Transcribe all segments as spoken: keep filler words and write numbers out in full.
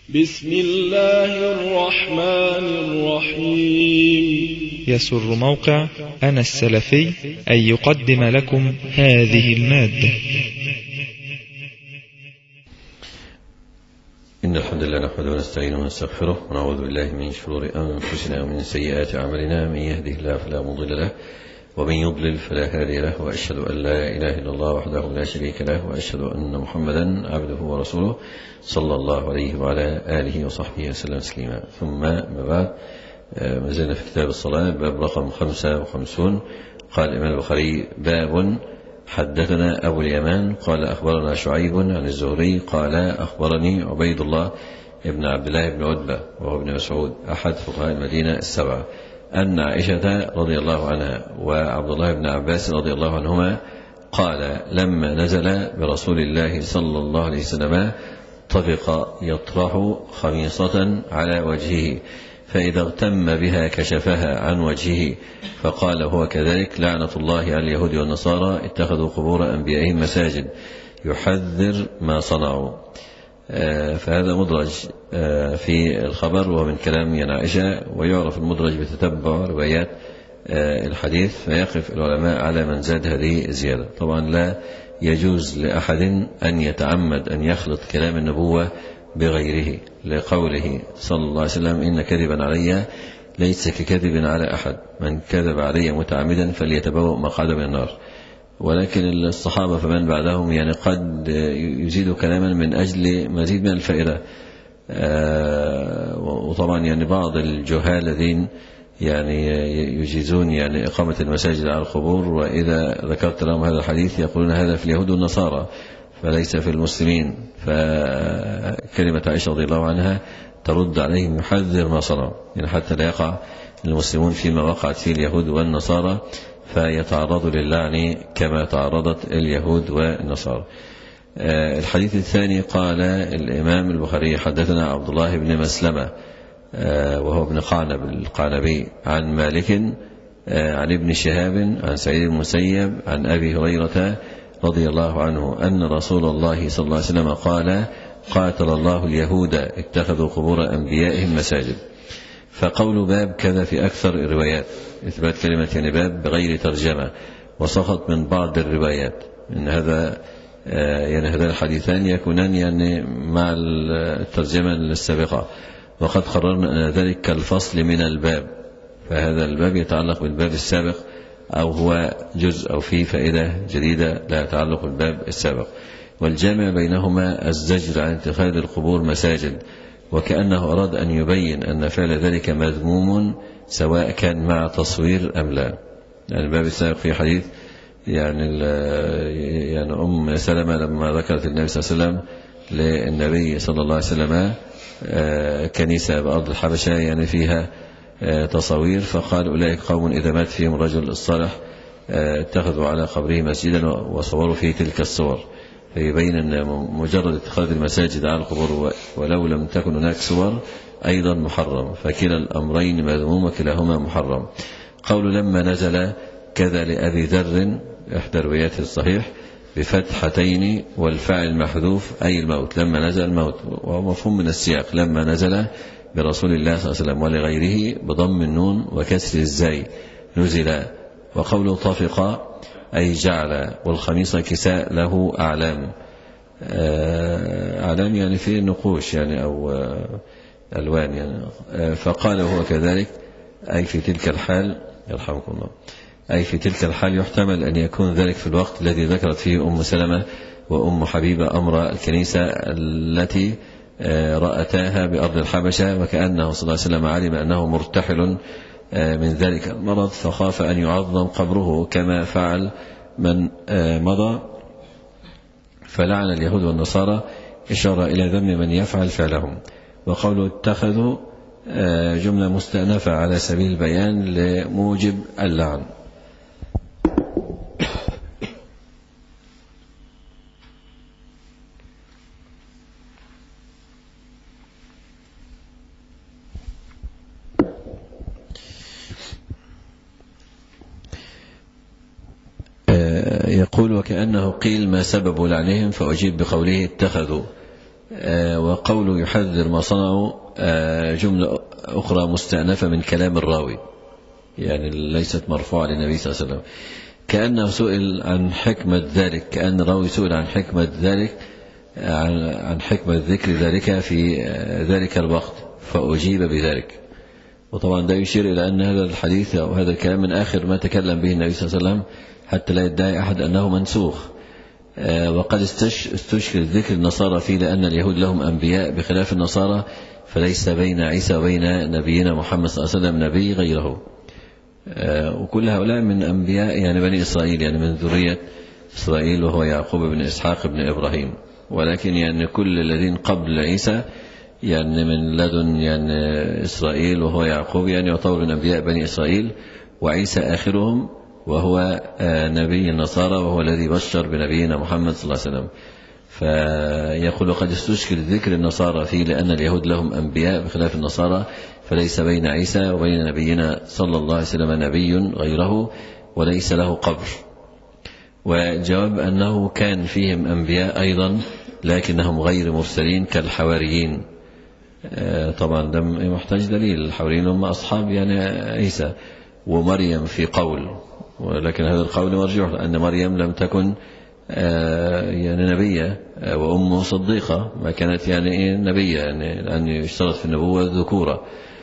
بسم الله الرحمن الرحيم. يسر موقع أنا السلفي أن يقدم لكم هذه المادة. إن الحمد لله نحمده ونستعينه ونستغفره ونعوذ بالله من شرور أنفسنا ومن سيئات أعمالنا، من يهده الله فلا مضل له ومن يضلل فلا هادي له، وأشهد أن لا إله إلا الله وحده لا شريك له، وأشهد أن محمدا عبده ورسوله صلى الله عليه وعلى آله وصحبه وسلم تسليما. ثم ما بعد، ما زلنا في كتاب الصلاة، باب رقم خمسة وخمسون. قال الإمام البخاري: باب حدثنا أبو اليمان قال أخبرنا شعيب عن الزهري قال أخبرني عبيد الله ابن عبد الله بن عتبة وهو ابن مسعود أحد فقهاء المدينة السبعة أن عائشة رضي الله عنها وعبد الله بن عباس رضي الله عنهما قال: لما نزل برسول الله صلى الله عليه وسلم طفق يطرح خميصة على وجهه، فإذا اغتم بها كشفها عن وجهه، فقال هو كذلك: لعنة الله على اليهود والنصارى اتخذوا قبور أنبيائهم مساجد، يحذر ما صنعوا. فهذا مدرج في الخبر وهو من كلام عائشة، ويعرف المدرج بتتبع روايات الحديث، فيقف العلماء على من زاد هذه الزيادة. طبعا لا يجوز لأحد أن يتعمد أن يخلط كلام النبوة بغيره، لقوله صلى الله عليه وسلم: إن كذبا علي ليس ككذب على أحد، من كذب علي متعمدا فليتبوأ مقعده من النار. ولكن الصحابة فمن بعدهم يعني قد يزيد كلاما من أجل مزيد من الفائدة. وطبعا يعني بعض الجهال الذين يعني يجيزون يعني إقامة المساجد على القبور، وإذا ذكرت لهم هذا الحديث يقولون هذا في اليهود والنصارى فليس في المسلمين. فكلمة عائشة رضي الله عنها ترد عليهم: يحذر ما صنعوا، يعني حتى لا يقع المسلمون فيما وقعت فيه اليهود والنصارى فيتعرضوا للعن كما تعرضت اليهود والنصارى. الحديث الثاني، قال الإمام البخاري: حدثنا عبد الله بن مسلمة وهو ابن قعنب القعنبي عن مالك عن ابن شهاب عن سعيد المسيب عن أبي هريرة رضي الله عنه أن رسول الله صلى الله عليه وسلم قال: قاتل الله اليهود اتخذوا قبور أنبيائهم مساجد. فقول باب كذا في أكثر الروايات، إثبات كلمة يعني باب بغير ترجمة، وسقط من بعض الروايات إن هذا يعني هذا الحديثان يكونان يعني مع الترجمة السابقة، وقد قررنا أن ذلك كالفصل من الباب، فهذا الباب يتعلق بالباب السابق أو هو جزء أو فيه فائدة جديدة لا يتعلق بالباب السابق. والجامع بينهما الزجر عن اتخاذ القبور مساجد، وكأنه أراد أن يبين أن فعل ذلك مذموم سواء كان مع تصوير أم لا. يعني الباب السابق في حديث يعني يعني أم سلمة لما ذكرت النبي صلى الله عليه وسلم للنبي صلى الله عليه وسلم كنيسة بأرض الحبشة يعني فيها تصوير، فقال: أولئك قوم إذا مات فيهم الرجل الصالح اتخذوا على قبره مسجدا وصوروا فيه تلك الصور. فيبين أن مجرد اتخاذ المساجد على القبور ولو لم تكن هناك صور أيضا محرم، فكلا الأمرين مذموم وكلاهما محرم. قول لما نزل كذا لأبي ذر إحدى رواياته الصحيح بفتحتين والفاعل محذوف أي الموت، لما نزل الموت، وهو مفهوم من السياق: لما نزل برسول الله صلى الله عليه وسلم، ولغيره بضم النون وكسر الزاي نزل. وقوله طفق أي جعل، والخميص كساء له أعلام، أعلام يعني في نقوش يعني أو ألوان يعني. فقال هو كذلك أي في تلك الحال، يرحمكم الله، أي في تلك الحال يحتمل أن يكون ذلك في الوقت الذي ذكرت فيه أم سلمة وأم حبيبة أمر الكنيسة التي رأتاها بأرض الحبشة، وكأنه صلى الله عليه وسلم علم أنه مرتحل من ذلك المرض فخاف أن يعظم قبره كما فعل من مضى، فلعن اليهود والنصارى إشارة إلى ذم من يفعل فعلهم. وقوله اتخذوا جملة مستأنفة على سبيل البيان لموجب اللعن. يقول: وكأنه قيل ما سبب لعنهم، فأجيب بقوله اتخذوا وقوله يحذر ما صنعوا جملة أخرى مستأنفة من كلام الراوي، يعني ليست مرفوعة للنبي صلى الله عليه وسلم، كأنه سئل عن حكمة ذلك، كأن الراوي سئل عن حكمة ذلك، عن حكمة ذكر ذلك في ذلك الوقت فأجيب بذلك. وطبعا ده يشير إلى أن هذا الحديث أو هذا الكلام من آخر ما تكلم به النبي صلى الله عليه وسلم حتى لا يدعي أحد أنه منسوخ. وقد استشكل ذكر النصارى فيه لأن اليهود لهم أنبياء بخلاف النصارى، فليس بين عيسى وبين نبينا محمد صلى الله عليه وسلم نبي غيره. وكل هؤلاء من أنبياء يعني بني إسرائيل، يعني من ذرية إسرائيل، وهو يعقوب بن إسحاق بن إبراهيم. ولكن يعني كل الذين قبل عيسى يعني من لدن يعني إسرائيل وهو يعقوب يعني يعتبر من أنبياء بني إسرائيل، وعيسى آخرهم وهو نبي النصارى وهو الذي بشر بنبينا محمد صلى الله عليه وسلم. فيقول قد استشكل ذكر النصارى فيه لأن اليهود لهم أنبياء بخلاف النصارى، فليس بين عيسى وبين نبينا صلى الله عليه وسلم نبي غيره وليس له قبر. وجواب أنه كان فيهم أنبياء أيضا لكنهم غير مرسلين كالحواريين. طبعا ده محتاج دليل، الحواريين هم أصحاب يعني عيسى ومريم في قول، ولكن هذا القول مرجوح لأن مريم لم تكن يعني نبية وأمه صديقة، ما كانت يعني نبية، يعني لأن يشترط في النبوة الذكورة.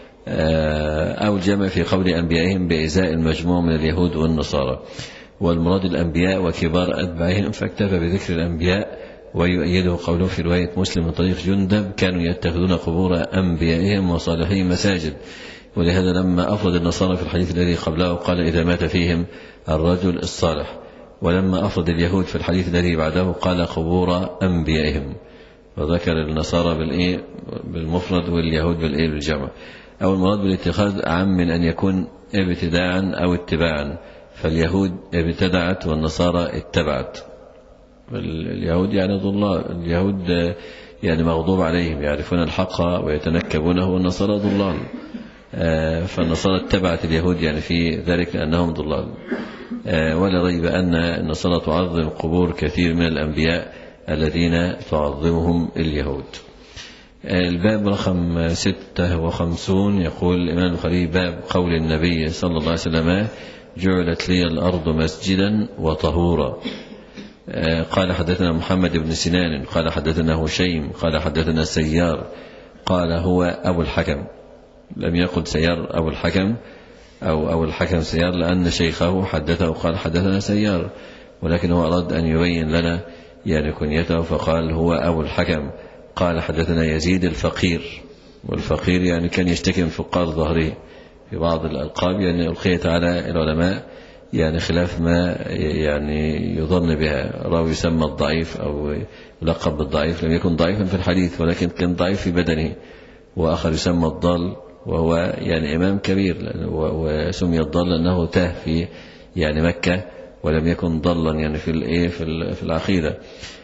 أو الجمع في قول أنبيائهم بإزاء المجموع من اليهود والنصارى، والمراد الأنبياء وكبار أتباعهم، فاكتفى بذكر الأنبياء. ويؤيده قوله في رواية مسلم من طريق جندب كانوا يتخذون قبور أنبيائهم وصالحين مساجد. ولهذا لما أفرد النصارى في الحديث الذي قبله قال إذا مات فيهم الرجل الصالح، ولما أفرد اليهود في الحديث الذي بعده قال قبور أنبيائهم، وذكر النصارى بالإيه بالمفرد واليهود بالإيه بالجمع. أو المراد بالاتخاذ أعم من أن يكون ابتداعا أو اتباعا، فاليهود ابتدعت والنصارى اتبعت. اليهود يعني ضلال، اليهود يعني مغضوب عليهم يعرفون الحق ويتنكبونه، والنصارى ضلال. فالنصارى اتبعت اليهود يعني في ذلك لأنهم ضلال. ولا ريب أن النصارى تعظم قبور كثير من الأنبياء الذين تعظمهم اليهود. الباب رقم ستة وخمسون يقول الإمام البخاري باب قول النبي صلى الله عليه وسلم جعلت لي الأرض مسجدا وطهورا. قال حدثنا محمد بن سنان قال حدثنا هشيم قال حدثنا سيار قال هو أبو الحكم، لم يقل سيار أبو الحكم أو أبو الحكم سيار لأن شيخه حدثه قال حدثنا سيار، ولكن هو أراد أن يبين لنا يعني كنيته فقال هو أبو الحكم. قال حدثنا يزيد الفقير، والفقير يعني كان يشتكي من فقار ظهره في بعض الألقاب، يعني ألقيت على العلماء يعني خلاف ما يعني يظن بها، راوي يسمى الضعيف أو يلقب بالضعيف لم يكن ضعيفا في الحديث ولكن كان ضعيف في بدنه، وآخر يسمى الضال وهو يعني إمام كبير، وسمي الضال لأنه تاه في يعني مكة ولم يكن ضلا يعني في الايه في العقيدة.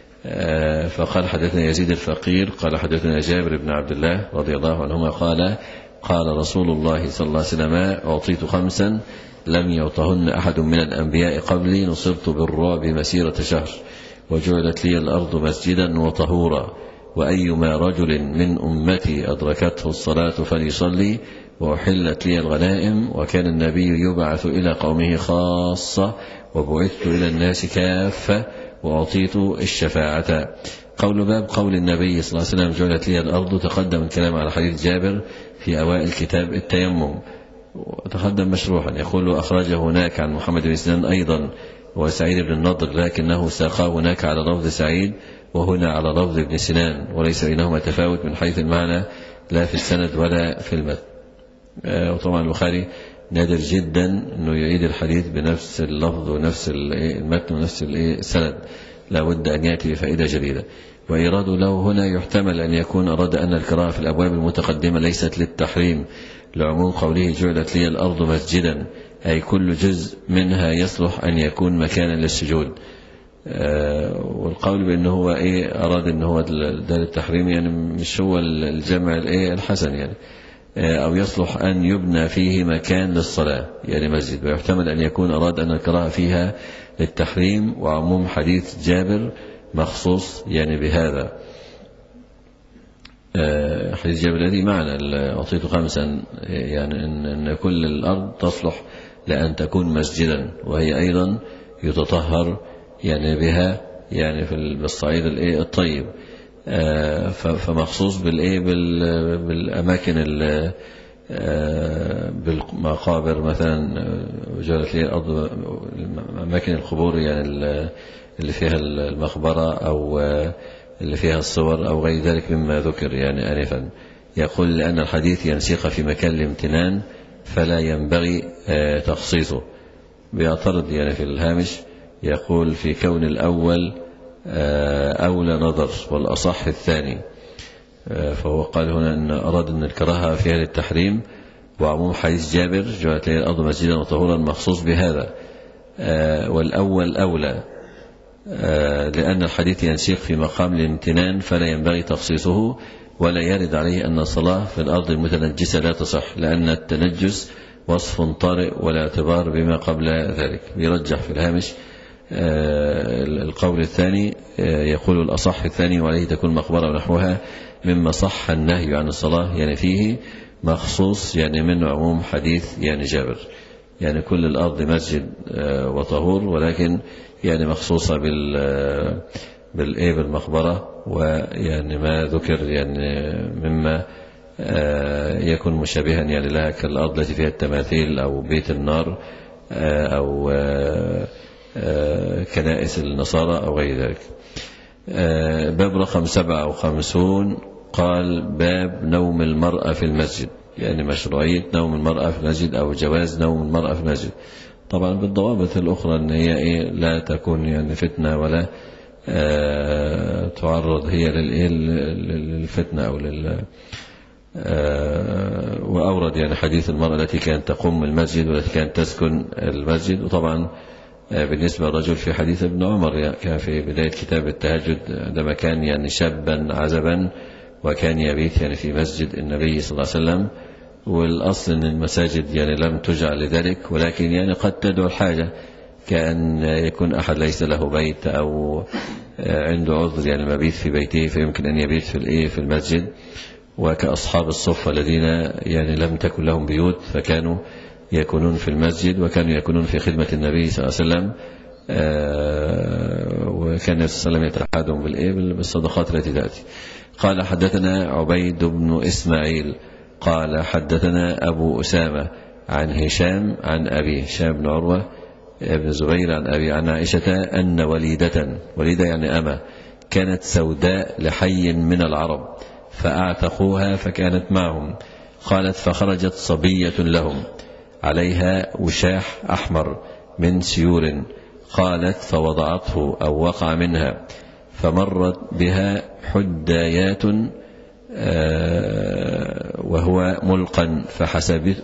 فقال حدثنا يزيد الفقير قال حدثنا جابر بن عبد الله رضي الله عنهما قال قال رسول الله صلى الله عليه وسلم أعطيت خمسا لم يعطهن أحد من الأنبياء قبلي، نصرت بالرعب مسيرة شهر، وجعلت لي الأرض مسجدا وطهورا، وأيما رجل من أمتي أدركته الصلاة فليصلي، وأحلت لي الغنائم، وكان النبي يبعث إلى قومه خاصة وبعثت إلى الناس كافة، وأعطيت الشفاعة. قول باب قول النبي صلى الله عليه وسلم جعلت لي الأرض، تقدم الكلام على حديث جابر في أوائل كتاب التيمم، وتقدم مشروحا يقول أخرجه هناك عن محمد بن سنان أيضا وسعيد بن النضر، لكنه ساقاه هناك على لفظ سعيد وهنا على لفظ ابن سنان، وليس بينهما تفاوت من حيث المعنى لا في السند ولا في المتن. وطبعا البخاري نادر جدا أنه يعيد الحديث بنفس اللفظ ونفس المتن ونفس السند، لا بد أن يأتي بفائدة جديدة. وإيراد له هنا يحتمل أن يكون أراد أن القراءة في الأبواب المتقدمة ليست للتحريم، لعموم قوله جعلت لي الأرض مسجدا، أي كل جزء منها يصلح أن يكون مكانا للسجود. والقول بأنه هو إيه أراد أنه هو ده للتحريم يعني مش هو الجمع الإيه الحسن يعني، أو يصلح أن يبنى فيه مكان للصلاة يعني مسجد، ويحتمل أن يكون أراد أن القراءة فيها للتحريم، وعموم حديث جابر مخصوص يعني بهذا. حديث جابر الذي معنا أعطيت خمسا، يعني أن, أن كل الأرض تصلح لأن تكون مسجدا، وهي أيضا يتطهر يعني بها يعني في الصعيد الطيب، فمخصوص بالإيه بالأماكن بالمقابر مثلا وجعلت لي الأرض أماكن القبور يعني اللي فيها المقبرة أو اللي فيها الصور أو غير ذلك مما ذكر يعني آنفا. يقول لأن الحديث ينسيق في مكان الامتنان فلا ينبغي تخصيصه. بيعترض يعني في الهامش يقول في كون الأول أولى نظر والأصح الثاني، فهو قال هنا أن أراد أن الكراهة فيها للتحريم، وعموم حديث جابر جعلت لي الأرض مسجدا وطهورا مخصوص بهذا، والأول أولى لأن الحديث ينسيق في مقام الامتنان فلا ينبغي تخصيصه، ولا يرد عليه أن الصلاة في الأرض المتنجسة لا تصح، لأن التنجس وصف طارئ ولا اعتبار بما قبل ذلك. يرجح في الهامش القول الثاني، يقول الأصح الثاني وعليه تكون مقبرة ونحوها مما صح النهي عن الصلاة، يعني فيه مخصوص يعني من عموم حديث يعني جابر، يعني كل الأرض مسجد وطهور، ولكن يعني مخصوصة بال بالإيه بالمقبرة، ويعني ما ذكر يعني مما يكون مشابها يعني لها كالأرض التي فيها التماثيل أو بيت النار أو كنائس النصارى أو غير ذلك. باب رقم سبعة وخمسون قال باب نوم المرأة في المسجد، يعني مشروعية نوم المرأة في المسجد أو جواز نوم المرأة في المسجد، طبعا بالضوابط الأخرى أن هي إيه لا تكون يعني فتنة ولا آه تعرض هي للفتنة أو لل آه وأورد يعني حديث المرأة التي كانت تقوم المسجد والتي كانت تسكن المسجد. وطبعا آه بالنسبة للرجل في حديث ابن عمر كان في بداية كتاب التهجد عندما كان يعني شابا عزبا وكان يبيت يعني في مسجد النبي صلى الله عليه وسلم، والأصل أن المساجد يعني لم تجعل لذلك، ولكن يعني قد تدعو الحاجة كأن يكون أحد ليس له بيت أو عنده عذر يعني مبيت في بيته فيمكن أن يبيت في الإيه في المسجد، وكأصحاب الصفة الذين يعني لم تكن لهم بيوت فكانوا يكونون في المسجد وكانوا يكونون في خدمة النبي صلى الله عليه وسلم، وكان النبي صلى الله عليه وسلم يتعهدهم بالإيه بالصدقات التي تأتي. قال حدثنا عبيد بن إسماعيل قال حدثنا أبو أسامة عن هشام عن أبي هشام بن عروة ابن زبير عن أبي عن عائشة أن وليدة وليدة يعني أمة كانت سوداء لحي من العرب فأعتقوها فكانت معهم. قالت فخرجت صبية لهم عليها وشاح أحمر من سيور، قالت فوضعته أو وقع منها فمرت بها حدايات وهو ملقا فحسبت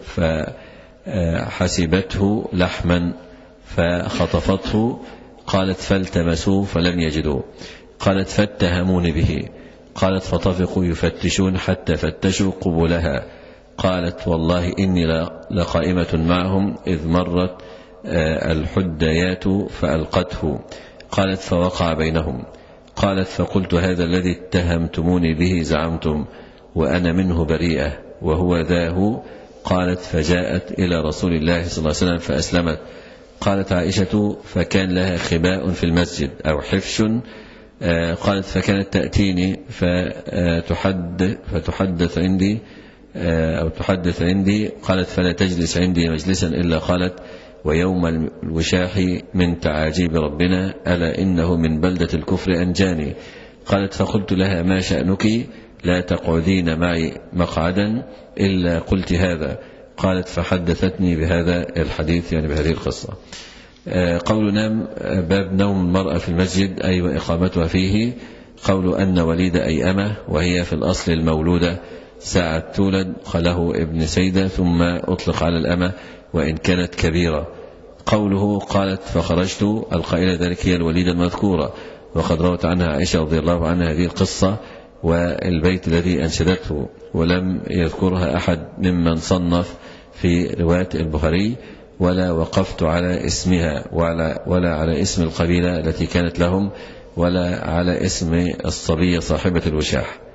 فحسبته لحما فخطفته. قالت فالتمسوه فلم يجدوه. قالت فاتهمون به. قالت فطفقوا يفتشون حتى فتشوا قبلها. قالت والله إني لقائمة معهم إذ مرت الحدايات فألقته. قالت فوقع بينهم. قالت فقلت هذا الذي اتهمتموني به زعمتم وأنا منه بريئة وهو ذا هو. قالت فجاءت إلى رسول الله صلى الله عليه وسلم فأسلمت. قالت عائشة فكان لها خباء في المسجد أو حفش. قالت فكانت تأتيني فتحدث, فتحدث عندي أو تحدث عندي. قالت فلا تجلس عندي مجلسا إلا قالت ويوم الوشاح من تعاجيب ربنا ألا إنه من بلدة الكفر أنجاني. قالت فقلت لها ما شأنك لا تقعدين معي مقعدا إلا قلت هذا. قالت فحدثتني بهذا الحديث يعني بهذه القصة. قول نام باب نوم المرأة في المسجد أي وإقامتها فيه. قول أن وليد أي أمة وهي في الأصل المولودة ساعة تولد خله ابن سيدة ثم أطلق على الأمة وإن كانت كبيرة. قوله قالت فخرجت القائلة ذلك هي الوليدة المذكورة، وقد روت عنها عائشة رضي الله عنها هذه القصة والبيت الذي أنشدته، ولم يذكرها أحد ممن صنف في رواية البخاري ولا وقفت على اسمها ولا, ولا على اسم القبيلة التي كانت لهم ولا على اسم الصبية صاحبة الوشاح.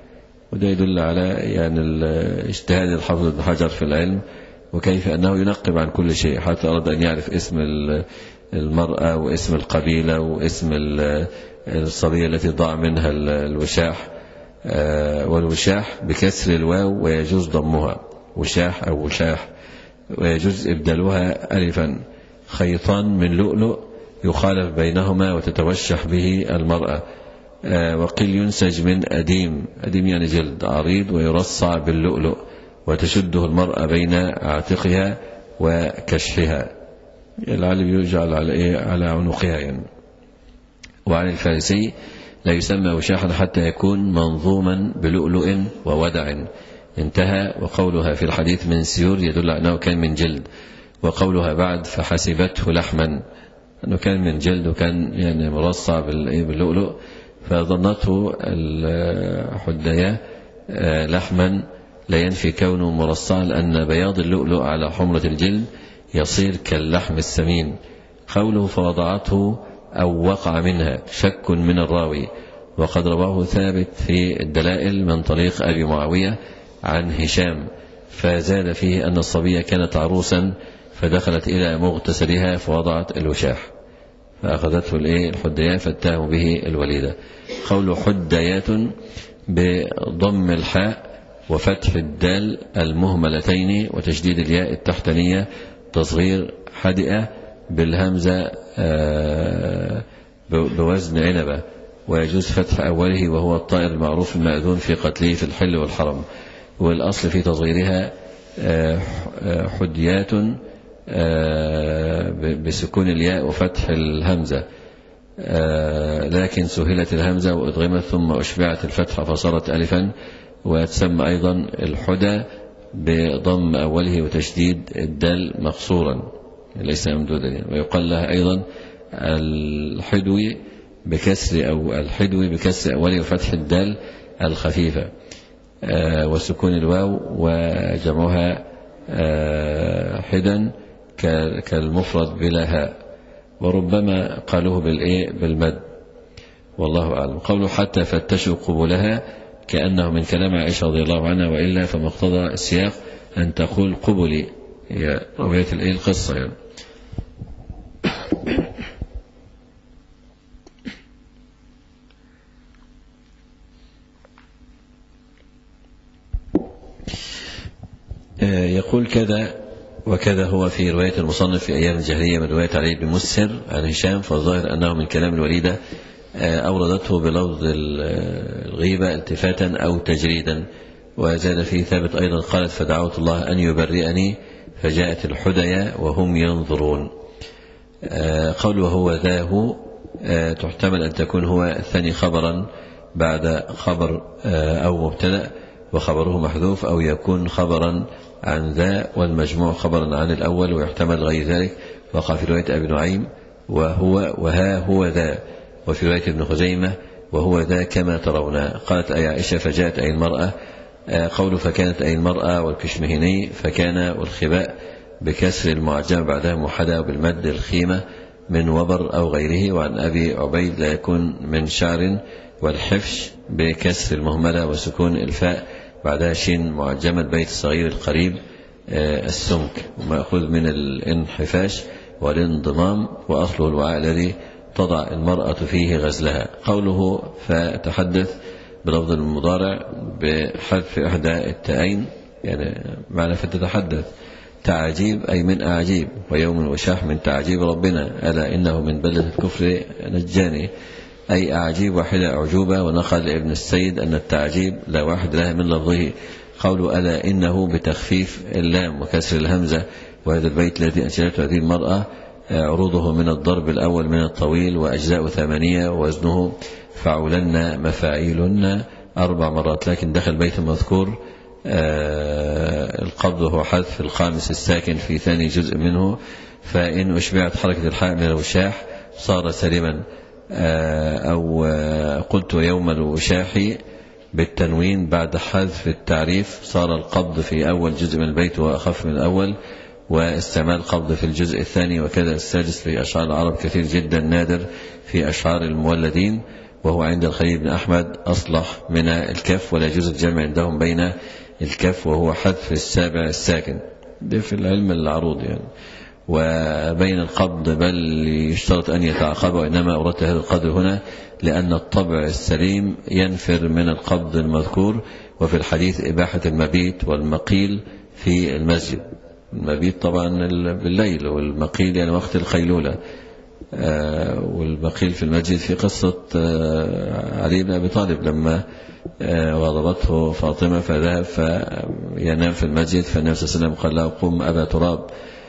وده يدل على يعني اجتهاد الحافظ ابن حجر في العلم، وكيف أنه ينقب عن كل شيء حتى أراد أن يعرف اسم المرأة واسم القبيلة واسم الصبية التي ضاع منها الوشاح. والوشاح بكسر الواو ويجوز ضمها، وشاح أو وشاح، ويجوز إبدالها ألفا. خيطان من لؤلؤ يخالف بينهما وتتوشح به المرأة. وقيل ينسج من أديم، أديم يعني جلد عريض، ويرصع باللؤلؤ وتشده المرأة بين عاتقها وكشحها، العلم يجعل على إيه؟ على عنقها يعني. وعن الفارسي لا يسمى وشاحا حتى يكون منظوما بلؤلؤ وودع. انتهى. وقولها في الحديث من سيور يدل على أنه كان من جلد. وقولها بعد فحسبته لحما، أنه كان من جلد وكان يعني مرصع باللؤلؤ، فظنته الحدية لحما، لا ينفي كونه مرصعا، لأن بياض اللؤلؤ على حمرة الجلد يصير كاللحم السمين. قوله فوضعته أو وقع منها شك من الراوي، وقد رواه ثابت في الدلائل من طريق أبي معاوية عن هشام، فزاد فيه أن الصبية كانت عروسا فدخلت إلى مغتسلها فوضعت الوشاح فأخذته الحدية فاتهم به الوليدة. قول حديات بضم الحاء وفتح الدال المهملتين وتشديد الياء التحتانية، تصغير حدئة بالهمزة بوزن عنبة، ويجوز فتح أوله وهو الطائر المعروف المأذون في قتله في الحل والحرم، والأصل في تصغيرها حديات بسكون الياء وفتح الهمزة، لكن سهلت الهمزة وأدغمت ثم أشبعت الفتحة فصارت ألفا. وتسمى أيضا الحدى بضم أوله وتشديد الدال مقصورا ليس ممدودا، ويقال لها أيضا الحدوي بكسر أو الحدوي بكسر أوله وفتح الدال الخفيفة وسكون الواو وجمعها حدا كالمفرد بلا هاء، وربما قالوه بالإيه بالمد، والله أعلم. قوله حتى فتشوا قبلها كأنه من كلام عائشة رضي الله عنها، وإلا فمقتضى السياق أن تقول قبلي، هي رواية الإيه القصة يعني. يقول كذا وكذا هو في رواية المصنف في أيام الجاهلية من رواية علي بن مسهر عن هشام، فالظاهر أنه من كلام الوليدة أوردته بلفظ الغيبة التفاتا أو تجريدا. وزاد فيه ثابت أيضا قالت فدعوت الله أن يبرئني فجاءت الحدية وهم ينظرون. قول وهو ذاه تحتمل أن تكون هو الثاني خبرا بعد خبر أو مبتدأ وخبره محذوف، أو يكون خبرا عن ذا والمجموع خبرا عن الأول، ويحتمل غير ذلك. وقع في رواية أبي نعيم وهو وها هو ذا، وفي رواية ابن خزيمة وهو ذا كما ترون. قالت أي عائشة فجاءت أي المرأة. قول فكانت أي المرأة والكشمهني فكان والخباء بكسر المعجم بعدها محدى بالمد الخيمة من وبر أو غيره. وعن أبي عبيد لا يكون من شعر، والحفش بكسر المهملة وسكون الفاء بعدها شين معجمة البيت الصغير القريب السمك، ومأخوذ من الانحفاش والانضمام، وأصله الوعاء الذي تضع المرأة فيه غزلها. قوله فتحدث بلفظ المضارع بحذف إحدى التاءين، يعني معنى فتتحدث تعجيب أي من أعجيب، ويوم وشاح من تعجيب ربنا ألا إنه من بلدة الكفر نجاني، أي أعجيب واحدة أعجوبة. ونقل ابن السيد أن التعجيب لا واحد لها من لفظه. قول ألا إنه بتخفيف اللام وكسر الهمزة. وهذا البيت الذي أنشأته هذه المرأة عروضه من الضرب الأول من الطويل وأجزاء ثمانية ووزنه فعلن مفاعيلن أربع مرات، لكن دخل بيت المذكور القبض هو حذف الخامس الساكن في ثاني جزء منه، فإن أشبعت حركة الحاء من الوشاح صار سلما. أو قلت يوم الوشاح بالتنوين بعد حذف التعريف صار القبض في أول جزء من البيت وأخف من الأول، واستعمال قبض في الجزء الثاني. وكذا السادس في أشعار العرب كثير جدا نادر في أشعار المولدين. وهو عند الخليل بن أحمد أصلح من الكف، ولا يجوز الجمع عندهم بين الكف وهو حذف السابع الساكن، ده في العلم العروض يعني، وبين القبض بل يشترط أن يتعاقب، وإنما أردت هذا القدر هنا لأن الطبع السليم ينفر من القبض المذكور. وفي الحديث إباحة المبيت والمقيل في المسجد، المبيت طبعا بالليل، والمقيل يعني وقت القيلولة، والمقيل في المسجد في قصة علي بن أبي طالب لما غضبته فاطمة فذهب فينام في المسجد، فالنبي صلى الله عليه وسلم قال له قم أبا تراب.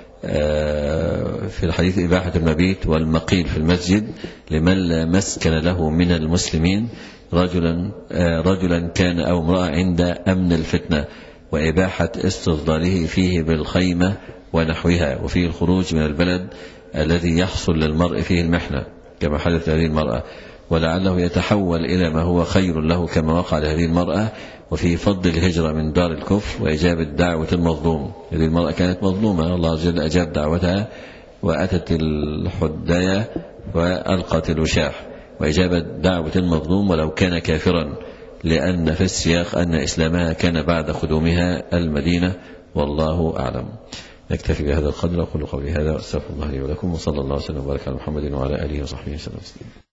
في الحديث إباحة المبيت والمقيل في المسجد لمن لا مسكن له من المسلمين، رجلا رجلا كان أو امرأة عند أمن الفتنة، وإباحة استصداره فيه بالخيمة ونحوها، وفيه الخروج من البلد الذي يحصل للمرء فيه المحنة كما حدث لهذه المرأة، ولعله يتحول إلى ما هو خير له كما وقع لهذه المرأة. وفي فضل الهجرة من دار الكفر وإجابة دعوة المظلوم، هذه المرأة كانت مظلومة، الله عز وجل أجاب دعوتها وأتت الحداية وألقت الوشاح، وإجابة دعوة المظلوم ولو كان كافرا، لأن في السياق أن إسلامها كان بعد قدومها المدينة، والله أعلم. نكتفي بهذا القدر، أقول قولي هذا وأستغفر الله لي ولكم، وصلى الله وسلم وبارك على محمد وعلى آله وصحبه وسلم.